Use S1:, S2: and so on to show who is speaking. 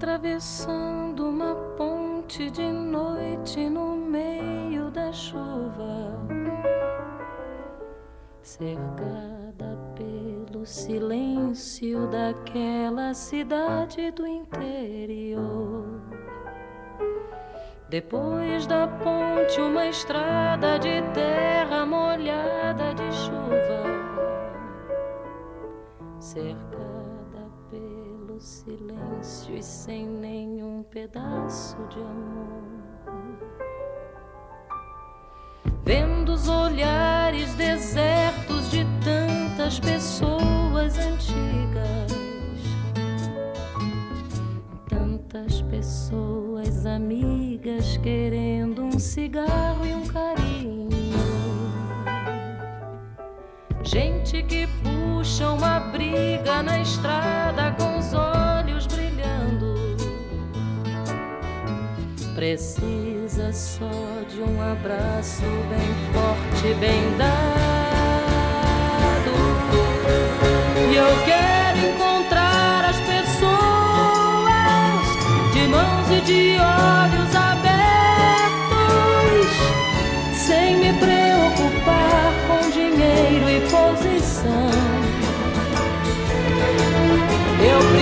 S1: atravessando uma ponte de noite no meio da chuva, cercada pelo silêncio daquela cidade do interior. Depois da ponte, uma estrada de terra molhada de chuva, cercada pelo silêncio e sem nenhum pedaço de amor. Vendo os olhares desertos de tantas pessoas antigas, tantas pessoas amigas querendo um cigarro e um carinho, gente que puxa uma briga na estrada com os olhos brilhando, precisa só de um abraço bem forte, bem dado. E eu quero encontrar as pessoas de mãos e de olhos abertos, sem me preocupar com dinheiro e posição. Eu